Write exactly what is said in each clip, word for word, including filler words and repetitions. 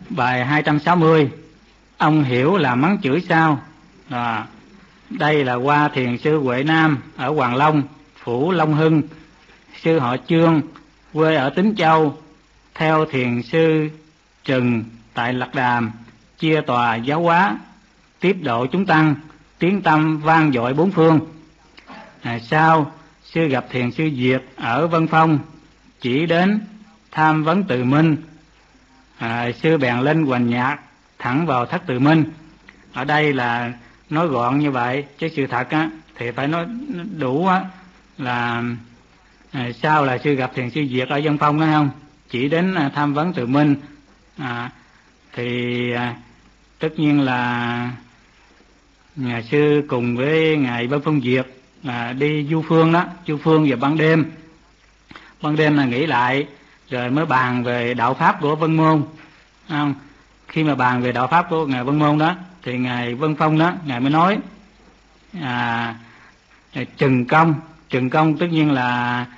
Bài hai trăm sáu mươi, ông hiểu là mắng chửi sao? À, đây là qua thiền sư Huệ Nam ở Hoàng Long, phủ Long Hưng. Sư họ Trương, quê ở Tín Châu, theo thiền sư Trừng tại Lạc Đàm, chia tòa giáo hóa, tiếp độ chúng tăng, tiếng tâm vang dội bốn phương. À, sau sư gặp thiền sư Diệt ở Vân Phong, chỉ đến tham vấn Từ Minh. À, sư bèn lên hoành nhạc thẳng vào thất Từ Minh. Ở đây là nói gọn như vậy, chứ sự thật á thì phải nói đủ á là à, sau là sư gặp thiền sư Diệt ở Vân Phong đó không, chỉ đến à, tham vấn Từ Minh. À, thì à, tất nhiên là nhà sư cùng với ngài Vân Phong Diệt à, đi du phương đó, du phương vào ban đêm. Ban đêm là nghỉ lại rồi mới bàn về đạo pháp của Vân Môn. Không? Khi mà bàn về đạo pháp của ngài Vân Môn đó thì ngài Vân Phong đó ngài mới nói à, Trừng Công. Trừng Công tất nhiên là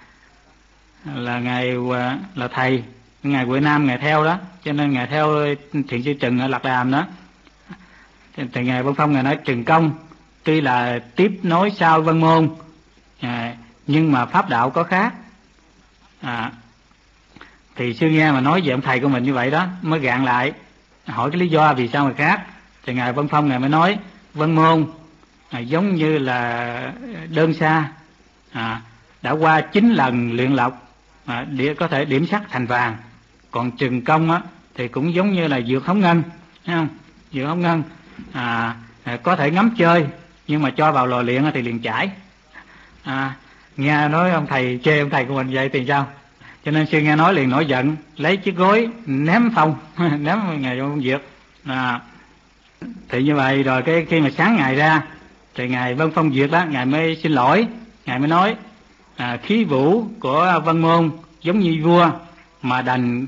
là ngài là thầy ngài Huệ Nam ngài theo đó, cho nên ngài theo thiền sư Trừng ở Lạc Đàm đó. Thì ngài Vân Phong ngài nói Trừng Công tuy là tiếp nối sau Vân Môn à, nhưng mà pháp đạo có khác. À, thì sư nghe mà nói về ông thầy của mình như vậy đó mới gạn lại hỏi cái lý do vì sao mà khác. Thì ngài Vân Phong ngài mới nói Vân Môn à, giống như là đơn sa à, đã qua chín lần luyện lọc à, để có thể điểm sắc thành vàng. Còn Trừng Công á thì cũng giống như là dược hóng ngân, thấy không? Dược hóng ngân à, có thể ngắm chơi nhưng mà cho vào lò luyện thì liền chảy. À, nghe nói ông thầy chê ông thầy của mình vậy thì sao? Cho nên sư nghe nói liền nổi giận, lấy chiếc gối ném Phong ném ngài Vân Phong Diệt. À, thì như vậy rồi cái khi mà sáng ngày ra thì ngài Vân Phong Diệt đó ngài mới xin lỗi, ngài mới nói à, khí vũ của Vân Môn giống như vua mà đành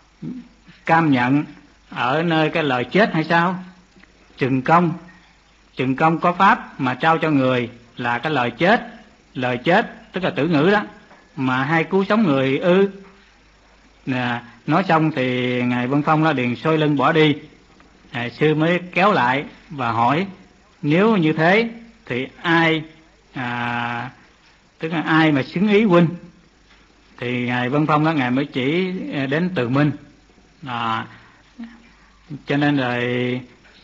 cam nhận ở nơi cái lời chết hay sao? Trừng Công, Trừng Công có pháp mà trao cho người là cái lời chết, lời chết tức là tử ngữ đó, mà hay cứu sống người ư? Nè, nói xong thì ngài Vân Phong đó liền xoay lưng bỏ đi. À, sư mới kéo lại và hỏi nếu như thế thì ai à, tức là ai mà xứng ý huynh? Thì ngài Vân Phong đó ngài mới chỉ đến Từ Minh. À, cho nên rồi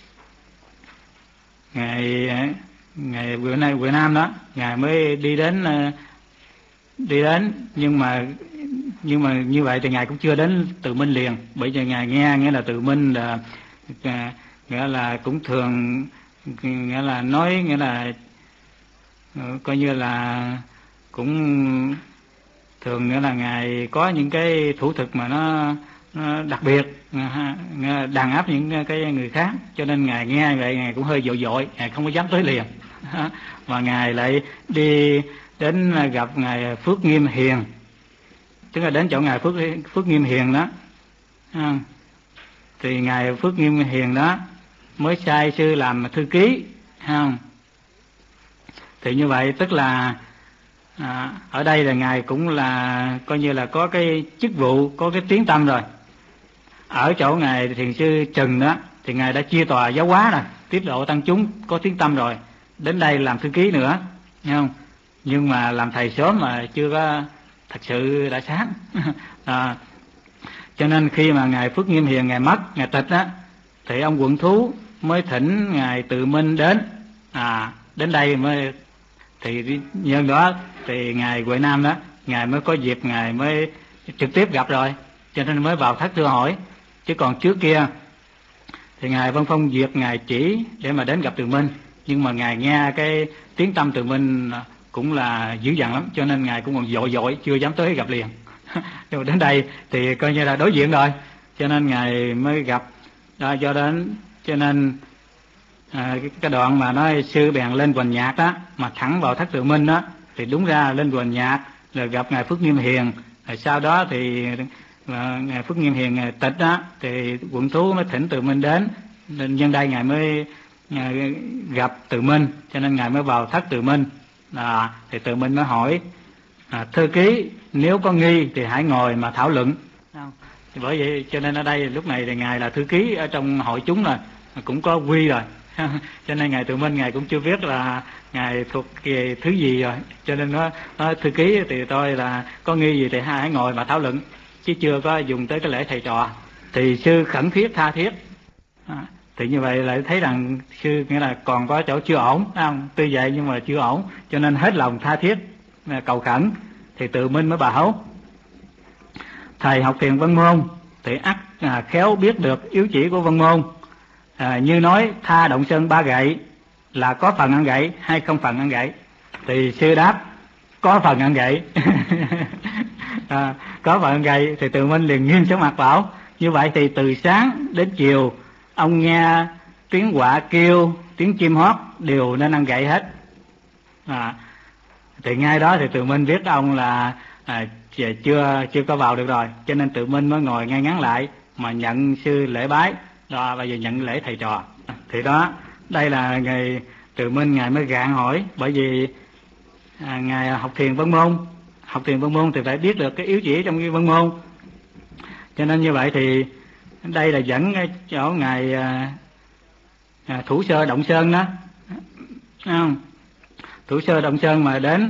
ngài ngài bữa nay bữa Nam đó ngài mới đi đến đi đến nhưng mà nhưng mà như vậy thì ngài cũng chưa đến Từ Minh liền, bởi vì ngài nghe nghĩa là Từ Minh là nghĩa là cũng thường nghĩa là nói nghĩa là coi như là cũng thường nghĩa là ngài có những cái thủ thực mà nó, nó đặc biệt đàn áp những cái người khác, cho nên ngài nghe vậy ngài cũng hơi vội vội, ngài không có dám tới liền. Mà ngài lại đi đến gặp ngài Phước Nghiêm Hiền, tức là đến chỗ ngài Phước Phước Nghiêm Hiền đó. Thì ngài Phước Nghiêm Hiền đó mới sai sư làm thư ký, không? Thì như vậy tức là à, ở đây là ngài cũng là coi như là có cái chức vụ, có cái tiếng tâm rồi. Ở chỗ ngài thiền sư Trừng đó thì ngài đã chia tòa giáo hóa rồi, tiếp độ tăng chúng có tiếng tâm rồi, đến đây làm thư ký nữa, nghe không? Nhưng mà làm thầy sớm mà chưa có thật sự đã sáng. À, cho nên khi mà ngài Phước Nghiêm Hiền ngài mất, ngài tịch á, thì ông Quận Thú mới thỉnh ngài Từ Minh đến. À, đến đây mới thì nhân đó thì ngài Huệ Nam đó ngài mới có dịp ngài mới trực tiếp gặp rồi, cho nên mới vào thất thưa hỏi. Chứ còn trước kia thì ngài Vân Phong Diệt ngài chỉ để mà đến gặp Từ Minh, nhưng mà ngài nghe cái tiếng tâm Từ Minh cũng là dữ dằn lắm, cho nên ngài cũng còn vội vội chưa dám tới gặp liền. Nhưng mà đến đây thì coi như là đối diện rồi, cho nên ngài mới gặp đó. Do đến cho nên à, cái, cái đoạn mà nói sư bèn lên hoành nhạc đó mà thẳng vào thất Từ Minh đó thì đúng ra lên hoành nhạc rồi gặp ngài Phước Nghiêm Hiền. Rồi sau đó thì à, ngài Phước Nghiêm Hiền ngài tịch đó thì Quận Thú mới thỉnh Từ Minh đến, nên nhân đây ngài mới à, gặp Từ Minh, cho nên ngài mới vào thất Từ Minh. À, thì Từ Minh mới hỏi à, thư ký nếu có nghi thì hãy ngồi mà thảo luận. Bởi vậy cho nên ở đây lúc này thì ngài là thư ký ở trong hội chúng rồi, cũng có quy rồi. Cho nên ngài Tự Minh ngài cũng chưa biết là ngài thuộc về thứ gì rồi, cho nên nó, nó thư ký thì tôi là có nghi gì thì hai hãy ngồi mà thảo luận, chứ chưa có dùng tới cái lễ thầy trò. Thì sư khẩn thiết tha thiết, à, thì như vậy lại thấy rằng sư nghĩa là còn có chỗ chưa ổn, không? Tuy vậy nhưng mà chưa ổn, cho nên hết lòng tha thiết cầu khẩn. Thì Tự Minh mới bảo thầy học thiền Văn Môn thì ắt à, khéo biết được yếu chỉ của Văn Môn, à, như nói tha động sơn ba gậy là có phần ăn gậy hay không phần ăn gậy. Thì sư đáp có phần ăn gậy. À, có phần ăn gậy. Thì Tự Minh liền nghiêm sắc mặt bảo như vậy thì từ sáng đến chiều ông nghe tiếng quạ kêu, tiếng chim hót đều nên ăn gậy hết. À, thì ngay đó thì Tự Minh biết ông là à, chưa chưa có vào được rồi, cho nên Tự Minh mới ngồi ngay ngắn lại mà nhận sư lễ bái. Đó, bây giờ nhận lễ thầy trò. Thì đó, đây là ngày Tự Minh ngài mới gạn hỏi, bởi vì à, ngài học thiền Văn Môn, học thiền Văn Môn thì phải biết được cái yếu chỉ trong cái Văn Môn. Cho nên như vậy thì đây là dẫn chỗ ngài à, à, Thủ Sơ Động Sơn đó, không? Thủ Sơ Động Sơn mà đến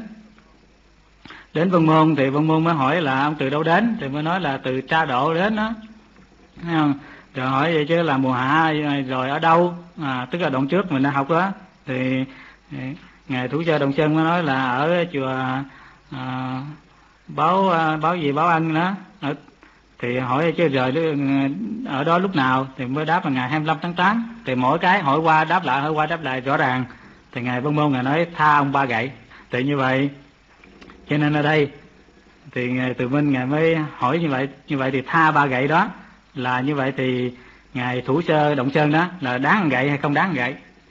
đến Văn Môn thì Văn Môn mới hỏi là ông từ đâu đến, thì mới nói là từ Tra Độ đến đó, không? Rồi hỏi vậy chứ là mùa hạ rồi ở đâu, à, tức là đoạn trước mình đã học đó. Thì ngài Thủ Sơ Động Sơn mới nói là ở chùa à, báo báo gì báo Ân đó. Ở, thì hỏi chứ rồi ở đó lúc nào, thì mới đáp là ngày hai mươi lăm tháng tám. Thì mỗi cái hỏi qua đáp lại, hỏi qua đáp lại rõ ràng. Thì ngài Văn Môn ngài nói tha ông ba gậy. Thì như vậy cho nên ở đây thì ngài Từ Minh ngài mới hỏi như vậy. Như vậy thì tha ba gậy đó là như vậy thì ngài Thủ Sơ Động Sơn đó là đáng gậy hay không đáng gậy.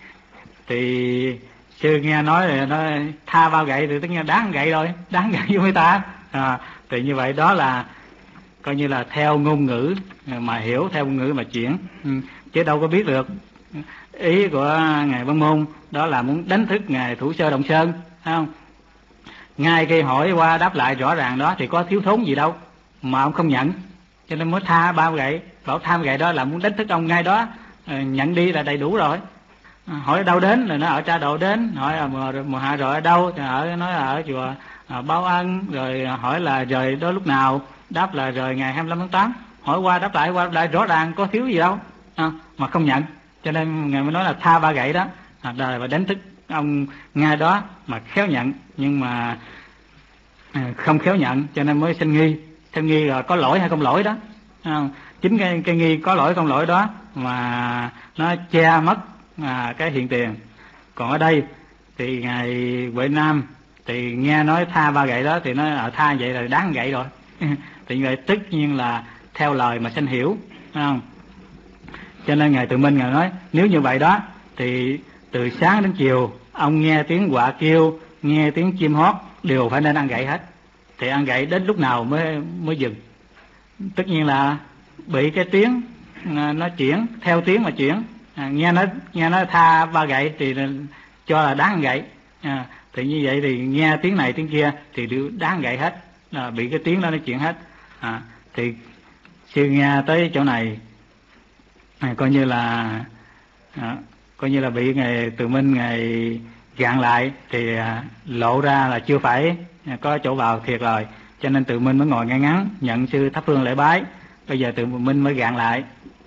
Thì sư nghe nói là nó tha ba gậy thì tất nhiên đáng gậy rồi, đáng gậy với người ta. À, thì như vậy đó là coi như là theo ngôn ngữ mà hiểu, theo ngôn ngữ mà chuyển, ừ, chứ đâu có biết được ý của ngài Văn Môn đó là muốn đánh thức ngài Thủ Sơ Động Sơn, phải không? Ngay khi hỏi qua đáp lại rõ ràng đó thì có thiếu thốn gì đâu mà ông không nhận, cho nên mới tha ba gậy. Bảo tha gậy đó là muốn đánh thức ông ngay đó, nhận đi là đầy đủ rồi. Hỏi ở đâu đến là nó ở Tra Độ đến, hỏi là mùa, mùa hạ rồi ở đâu thì ở nói là ở chùa à, Báo Ân. Rồi hỏi là rời đó lúc nào, đáp là rời ngày hai mươi lăm tháng tám. Hỏi qua đáp lại, qua đáp lại rõ ràng, có thiếu gì đâu, à, mà không nhận. Cho nên ngài mới nói là tha ba gậy đó, à, đời và đánh thức ông ngay đó mà khéo nhận, nhưng mà à, không khéo nhận cho nên mới sinh nghi. Sinh nghi là có lỗi hay không lỗi đó, à, chính cái, cái nghi có lỗi không lỗi đó mà nó che mất à, cái hiện tiền. Còn ở đây thì ngài Huệ Nam thì nghe nói tha ba gậy đó thì nói ở tha vậy là đáng gậy rồi. Thì vậy tất nhiên là theo lời mà sanh hiểu, phải không? Cho nên ngài Tự Minh ngài nói nếu như vậy đó thì từ sáng đến chiều ông nghe tiếng quạ kêu, nghe tiếng chim hót đều phải nên ăn gậy hết. Thì ăn gậy đến lúc nào mới mới dừng? Tất nhiên là bị cái tiếng nó chuyển, theo tiếng mà chuyển. À, nghe nó nghe nó tha ba gậy thì cho là đáng gậy. À, thì như vậy thì nghe tiếng này tiếng kia thì đều đáng gậy hết. À, bị cái tiếng đó nó chuyển hết. À, thì sư nghe tới chỗ này à, coi như là à, coi như là bị ngài Từ Minh ngài gạn lại thì à, lộ ra là chưa phải có chỗ vào thiệt rồi. Cho nên Từ Minh mới ngồi ngay ngắn nhận sư thắp hương lễ bái. Bây giờ Từ Minh mới gạn lại.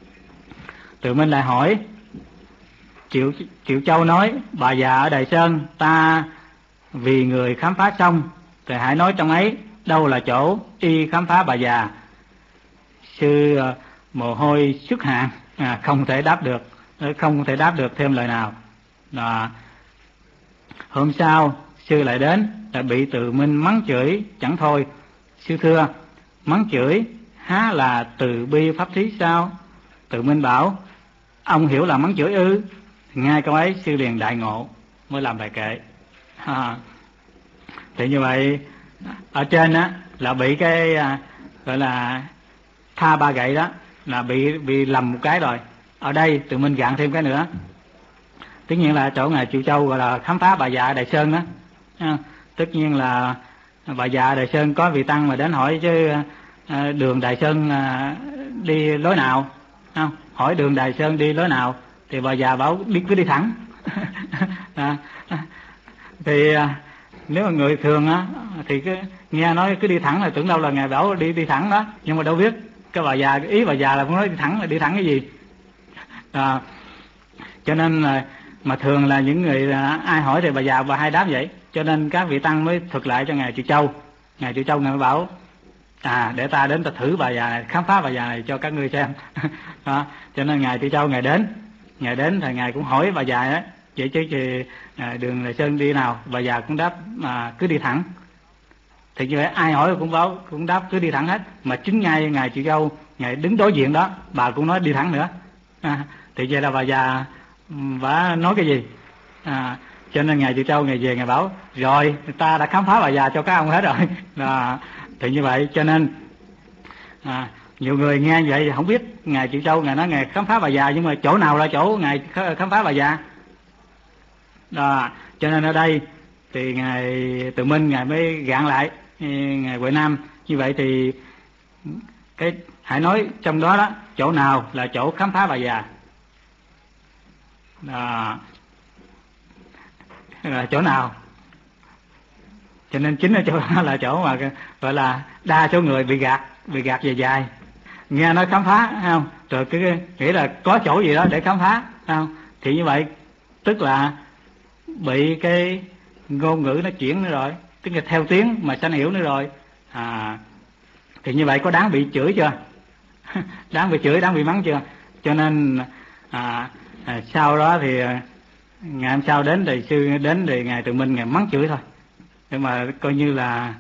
Từ Minh lại hỏi Triệu, Triệu Châu nói bà già ở Đài Sơn ta vì người khám phá xong thì hãy nói trong ấy đâu là chỗ y khám phá bà già. Sư uh, mồ hôi xuất hạn, à, không thể đáp được, không thể đáp được thêm lời nào. Đó. Hôm sau sư lại đến đã bị Từ Minh mắng chửi chẳng thôi. Sư thưa mắng chửi há là từ bi pháp thí sao? Từ Minh bảo ông hiểu là mắng chửi ư? Ngay câu ấy sư liền đại ngộ mới làm bài kệ. À, thì như vậy ở trên á là bị cái à, gọi là tha ba gậy đó là bị bị lầm một cái rồi. Ở đây Từ Minh gạn thêm cái nữa. Tất nhiên là chỗ ngài Triệu Châu gọi là khám phá bà già Đài Sơn đó. À, tất nhiên là bà già Đài Sơn có vị tăng mà đến hỏi chứ à, đường Đài Sơn à, đi lối nào, không? Hỏi đường Đài Sơn đi lối nào thì bà già bảo đi cứ đi thẳng. à, thì à, nếu mà người thường á thì cứ nghe nói cứ đi thẳng là tưởng đâu là ngài bảo đi đi thẳng đó, nhưng mà đâu biết cái bà già, ý bà già là muốn nói đi thẳng là đi thẳng cái gì. À, cho nên là mà thường là những người là ai hỏi thì bà già bà hay đáp vậy, cho nên các vị tăng mới thuật lại cho ngài Triệu Châu. Ngài Triệu Châu ngài mới bảo à để ta đến ta thử bà già này, khám phá bà già này cho các ngươi xem. Đó, cho nên ngài Triệu Châu ngài đến, ngài đến thì ngài cũng hỏi bà già đó vậy chứ, chứ à, đường Đài Sơn đi nào, bà già cũng đáp mà cứ đi thẳng. Thì như vậy ai hỏi cũng báo cũng đáp cứ đi thẳng hết, mà chính ngay ngài Triệu Châu ngài đứng đối diện đó bà cũng nói đi thẳng nữa. À, thì vậy là bà già bà nói cái gì? À, cho nên ngài Triệu Châu ngài về ngài bảo rồi ta đã khám phá bà già cho các ông hết rồi. À, thì như vậy cho nên à, nhiều người nghe vậy không biết ngài Triệu Châu ngài nói ngài khám phá bà già, nhưng mà chỗ nào là chỗ ngài khám phá bà già đó. Cho nên ở đây thì ngài Từ Minh ngài mới gạn lại ngài Huệ Nam như vậy thì cái hãy nói trong đó đó chỗ nào là chỗ khám phá bà già đó, là chỗ nào. Cho nên chính ở chỗ đó là chỗ mà gọi là đa số người bị gạt, bị gạt về dài. Nghe nói khám phá không, rồi cứ nghĩ là có chỗ gì đó để khám phá không, thì như vậy tức là bị cái ngôn ngữ nó chuyển nữa rồi, tức là theo tiếng mà sanh hiểu nữa rồi. À, thì như vậy có đáng bị chửi chưa? Đáng bị chửi, đáng bị mắng chưa? Cho nên à, à, sau đó thì ngày hôm sau đến thầy sư đến thì ngài Từ Minh ngài mắng chửi thôi, nhưng mà coi như là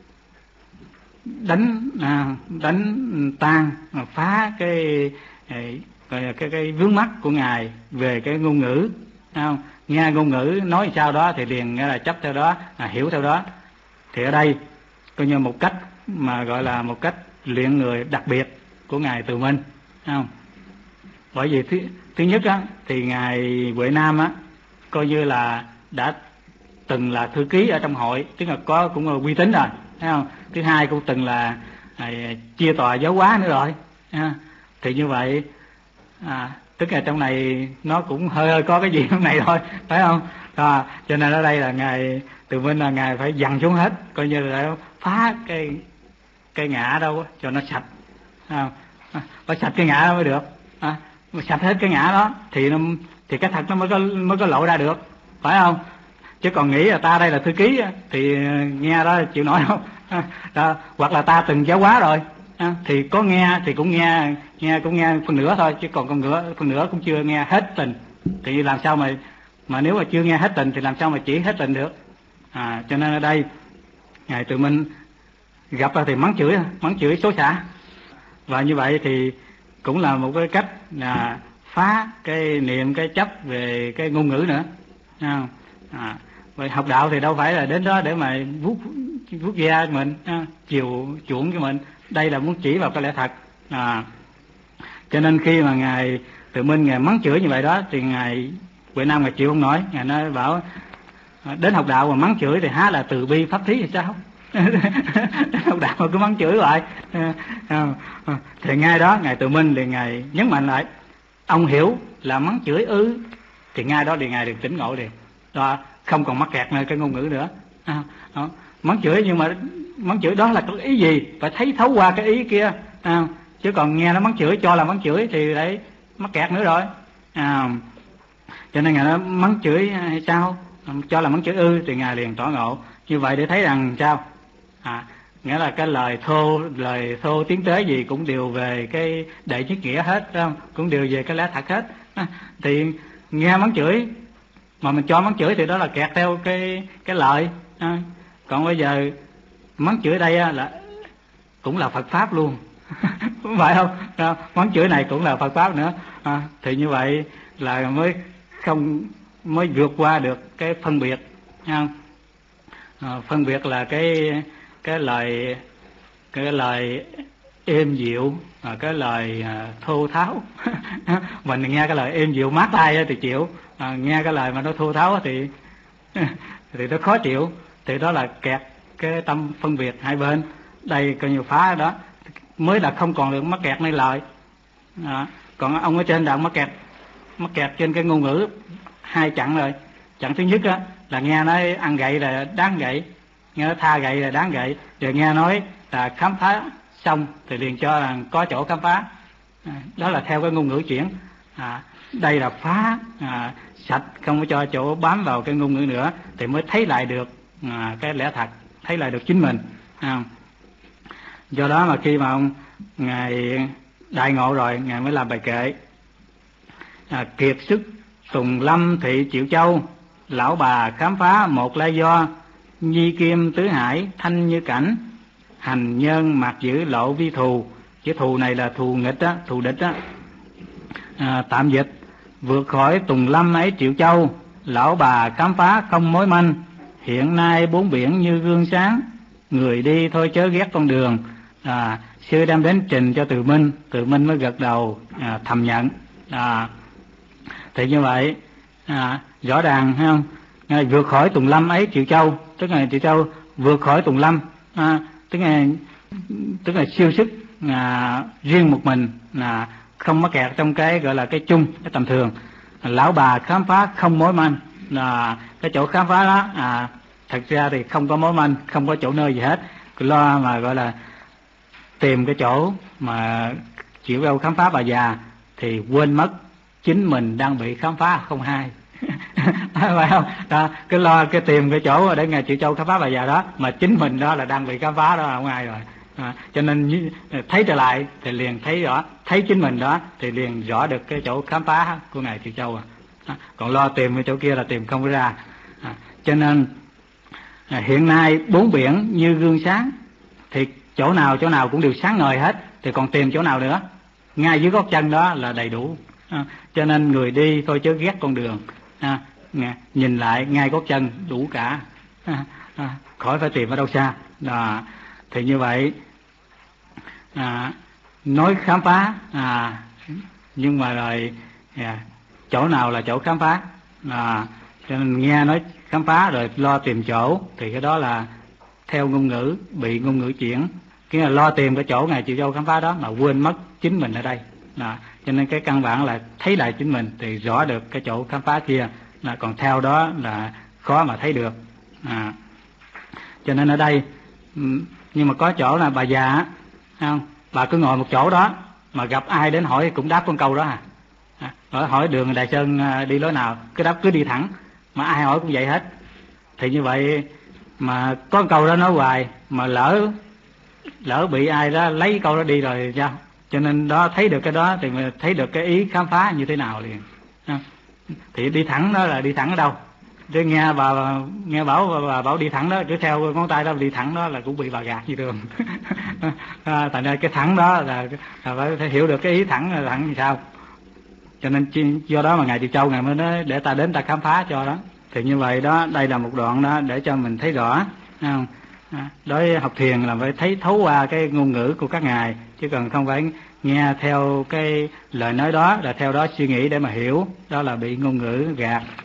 đánh à, đánh tan phá cái cái cái, cái vướng mắc của ngài về cái ngôn ngữ, không? Nghe ngôn ngữ nói sao đó thì liền nghe là chấp theo đó, à, hiểu theo đó. Thì ở đây coi như một cách mà gọi là một cách luyện người đặc biệt của ngài Từ Minh, không? Bởi vì thứ, thứ nhất á thì ngài Huệ Nam á coi như là đã từng là thư ký ở trong hội, tức là có cũng là uy tín rồi, thấy không? Thứ hai cũng từng là à, chia tòa giáo hóa nữa rồi. À, thì như vậy à, tức là trong này nó cũng hơi hơi có cái gì trong này thôi, phải không? À, cho nên ở đây là ngài Từ Minh là ngài phải dằn xuống hết, coi như là phá cái cái ngã đâu cho nó sạch, à, phải sạch cái ngã đó mới được. À, sạch hết cái ngã đó thì nó, thì cái thật nó mới có mới có lộ ra được, phải không? Chứ còn nghĩ là ta đây là thư ký thì nghe đó chịu nổi không? À, hoặc là ta từng giáo hóa rồi à, thì có nghe thì cũng nghe nghe cũng nghe phần nửa thôi, chứ còn còn nửa phần nửa cũng chưa nghe hết tình, thì làm sao mà mà nếu mà chưa nghe hết tình thì làm sao mà chỉ hết tình được. À, cho nên ở đây ngài Từ Minh gặp ra thì mắng chửi mắng chửi xối xả, và như vậy thì cũng là một cái cách là phá cái niệm cái chấp về cái ngôn ngữ nữa. À, à, vậy học đạo thì đâu phải là đến đó để mà vuốt vuốt da mình, à, chiều chuộng cho mình, đây là muốn chỉ vào cái lẽ thật. À, cho nên khi mà ngài Từ Minh ngài mắng chửi như vậy đó thì ngài Huệ Nam ngài chịu không nổi, ngài nói bảo đến học đạo mà mắng chửi thì há là từ bi pháp thí thì sao? Đến học đạo mà cứ mắng chửi lại. À, à, à, thì ngay đó ngài Từ Minh thì ngài nhấn mạnh lại ông hiểu là mắng chửi ư, thì ngay đó thì ngài được tỉnh ngộ, thì đó không còn mắc kẹt nơi cái ngôn ngữ nữa. À, đó. Mắng chửi nhưng mà mắng chửi đó là cái ý gì, phải thấy thấu qua cái ý kia, à, chứ còn nghe nó mắng chửi cho là mắng chửi thì đấy mắc kẹt nữa rồi. À, cho nên ngài nói mắng chửi hay sao, cho là mắng chửi ư, thì ngài liền tỏ ngộ như vậy để thấy rằng sao, à, nghĩa là cái lời thô lời thô tiếng tế gì cũng đều về cái đệ nhất nghĩa hết, phải không? Cũng đều về cái lẽ thật hết. À, thì nghe mắng chửi mà mình cho mắng chửi thì đó là kẹt theo cái cái lợi. À, còn bây giờ mắng chửi đây là cũng là Phật pháp luôn. Phải không? À, mắng chửi này cũng là Phật pháp nữa. À, thì như vậy là mới không mới vượt qua được cái phân biệt, không? À, phân biệt là cái cái lời cái lời êm dịu, à, cái lời à, thô tháo. Mình nghe cái lời êm dịu mát tai thì chịu, à, nghe cái lời mà nó thô tháo thì thì nó khó chịu, thì đó là kẹt cái tâm phân biệt hai bên. Đây coi như phá đó. mới là không còn được mắc kẹt nơi lời. Đó. Còn ông ở trên đang mắc kẹt mắc kẹt trên cái ngôn ngữ hai chặng rồi. Chặng thứ nhất á là nghe nói ăn gậy là đáng gậy, nghe nói tha gậy là đáng gậy, rồi nghe nói là khám phá xong thì liền cho là có chỗ khám phá. À, đó là theo cái ngôn ngữ chuyển. À, đây là phá à, sạch, không có cho chỗ bám vào cái ngôn ngữ nữa thì mới thấy lại được à, cái lẽ thật, thấy lại được chính mình. À, do đó mà khi mà ông ngài đại ngộ rồi, ngài mới làm bài kệ. À, kiệt sức Tùng Lâm thị Triệu Châu, lão bà khám phá một lai do, nhi kim tứ hải thanh như cảnh, hành nhân mạc giữ lộ vi thù. Chữ thù này là thù nghịch á, thù địch á. À, tạm dịch: vượt khỏi Tùng Lâm ấy Triệu Châu, lão bà khám phá không mối manh, hiện nay bốn biển như gương sáng, người đi thôi chớ ghét con đường. À, sư đem đến trình cho Từ Minh, Từ Minh mới gật đầu à, thầm nhận. À, thì như vậy à, rõ ràng thấy không? Ngài vượt khỏi Tùng Lâm ấy Triệu Châu, tức là Triệu Châu vượt khỏi Tùng Lâm, à, tức là tức là siêu sức à, riêng một mình, là không mắc kẹt trong cái gọi là cái chung, cái tầm thường. Lão bà khám phá không mối manh, là cái chỗ khám phá đó à, thật ra thì không có mối manh, không có chỗ nơi gì hết, cứ lo mà gọi là tìm cái chỗ mà chịu đâu khám phá bà già thì quên mất chính mình đang bị khám phá không hay. Phải không? Đó, cứ lo cái tìm cái chỗ để ngài Triệu Châu khám phá bà già đó mà chính mình đó là đang bị khám phá đó, không ai rồi. À, cho nên thấy trở lại thì liền thấy rõ, thấy chính mình đó thì liền rõ được cái chỗ khám phá của ngài Triệu Châu. À. À, còn lo tìm cái chỗ kia là tìm không có ra. À, cho nên à, hiện nay bốn biển như gương sáng, thì chỗ nào chỗ nào cũng đều sáng ngời hết, thì còn tìm chỗ nào nữa? Ngay dưới gót chân đó là đầy đủ. À, cho nên người đi thôi chớ ghét con đường. À, nhìn lại ngay gót chân đủ cả. À, à, khỏi phải tìm ở đâu xa. À, thì như vậy à, nói khám phá à, nhưng mà rồi à, chỗ nào là chỗ khám phá? À, cho nên nghe nói khám phá rồi lo tìm chỗ thì cái đó là theo ngôn ngữ, bị ngôn ngữ chuyển, cái là lo tìm cái chỗ ngài Triệu Châu khám phá đó mà quên mất chính mình ở đây. À, cho nên cái căn bản là thấy lại chính mình thì rõ được cái chỗ khám phá kia, là còn theo đó là khó mà thấy được. À, cho nên ở đây nhưng mà có chỗ là bà già không, bà cứ ngồi một chỗ đó mà gặp ai đến hỏi cũng đáp con câu đó à. À, hỏi đường Đại Sơn đi lối nào cứ đáp cứ đi thẳng, mà ai hỏi cũng vậy hết. Thì như vậy mà có câu đó nói hoài mà lỡ lỡ bị ai đó lấy câu đó đi rồi sao? Cho nên đó, thấy được cái đó thì mình thấy được cái ý khám phá như thế nào liền. À, thì đi thẳng đó là đi thẳng ở đâu? Chứ nghe bà nghe bảo bà, bà bảo đi thẳng đó, cứ theo ngón tay đó đi thẳng đó là cũng bị bà gạt như thường. À, tại nên cái thẳng đó là, là phải hiểu được cái ý thẳng là thẳng như sao. Cho nên do đó mà ngài Triệu Châu ngài mới nói để ta đến ta khám phá cho đó. Thì như vậy đó, đây là một đoạn đó để cho mình thấy rõ. Không? À, đối với học thiền là phải thấy thấu qua cái ngôn ngữ của các ngài, chứ cần không phải nghe theo cái lời nói đó là theo đó suy nghĩ để mà hiểu, đó là bị ngôn ngữ gạt.